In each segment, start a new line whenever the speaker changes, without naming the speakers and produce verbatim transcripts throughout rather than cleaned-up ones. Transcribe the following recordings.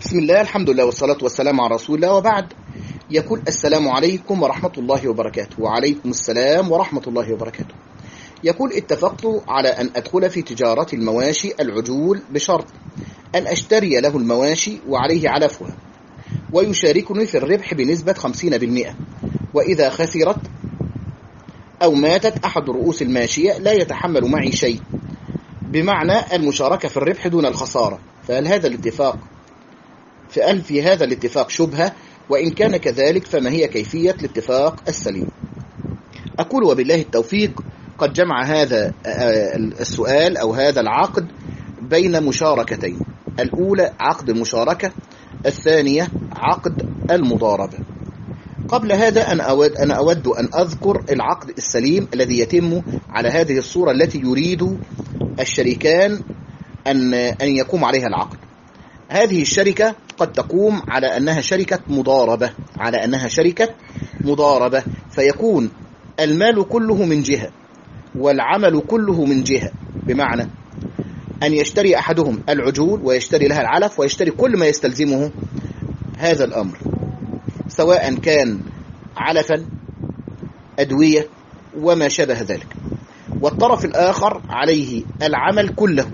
بسم الله، الحمد لله والصلاة والسلام على رسول الله، وبعد. يقول: السلام عليكم ورحمة الله وبركاته. وعليكم السلام ورحمة الله وبركاته. يقول: اتفقت على أن أدخل في تجارة المواشي العجول بشرط أن أشتري له المواشي وعليه علفها، ويشاركني في الربح بنسبة خمسين بالمئة، وإذا خسرت أو ماتت أحد رؤوس الماشية لا يتحمل معي شيء، بمعنى المشاركة في الربح دون الخسارة. فهل هذا الاتفاق فهل في هذا الاتفاق شبهة؟ وإن كان كذلك فما هي كيفية الاتفاق السليم؟ أقول: وبالله التوفيق. قد جمع هذا السؤال أو هذا العقد بين مشاركتين: الأولى عقد المشاركة، الثانية عقد المضاربة. قبل هذا أنا أود أن أود أن أذكر العقد السليم الذي يتم على هذه الصورة التي يريد الشريكان أن أن يقوم عليها العقد. هذه الشركة قد تقوم على أنها شركة مضاربة على أنها شركة مضاربة فيكون المال كله من جهة والعمل كله من جهة، بمعنى أن يشتري أحدهم العجول ويشتري لها العلف ويشتري كل ما يستلزمه هذا الأمر، سواء كان علفا، أدوية، وما شابه ذلك، والطرف الآخر عليه العمل كله.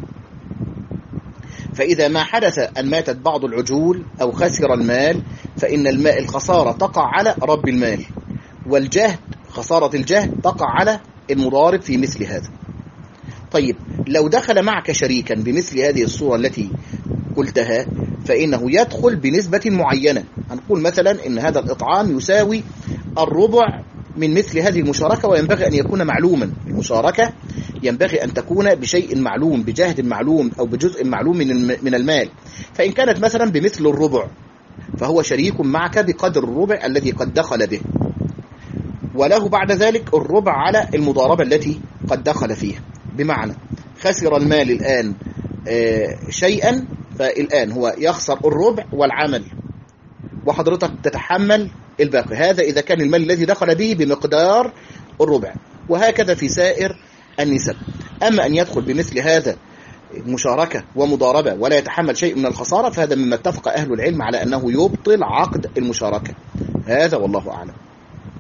فإذا ما حدث أن ماتت بعض العجول أو خسر المال فإن الماء الخسارة تقع على رب المال، والجهد خسارة الجهد تقع على المضارب في مثل هذا. طيب، لو دخل معك شريكا بمثل هذه الصورة التي قلتها فإنه يدخل بنسبة معينة. هنقول مثلا إن هذا الإطعام يساوي الربع من مثل هذه المشاركة، وينبغي أن يكون معلوما. المشاركة ينبغي أن تكون بشيء معلوم، بجهد معلوم، أو بجزء معلوم من المال. فإن كانت مثلا بمثل الربع فهو شريك معك بقدر الربع الذي قد دخل به، وله بعد ذلك الربع على المضاربة التي قد دخل فيها، بمعنى خسر المال الآن شيئا، فالآن هو يخسر الربع والعمل، وحضرتك تتحمل الباقي. هذا إذا كان المال الذي دخل به بمقدار الربع، وهكذا في سائر النسب. أما أن يدخل بمثل هذا مشاركة ومضاربة ولا يتحمل شيء من الخسارة، فهذا مما اتفق أهل العلم على أنه يبطل عقد المشاركة. هذا والله أعلم.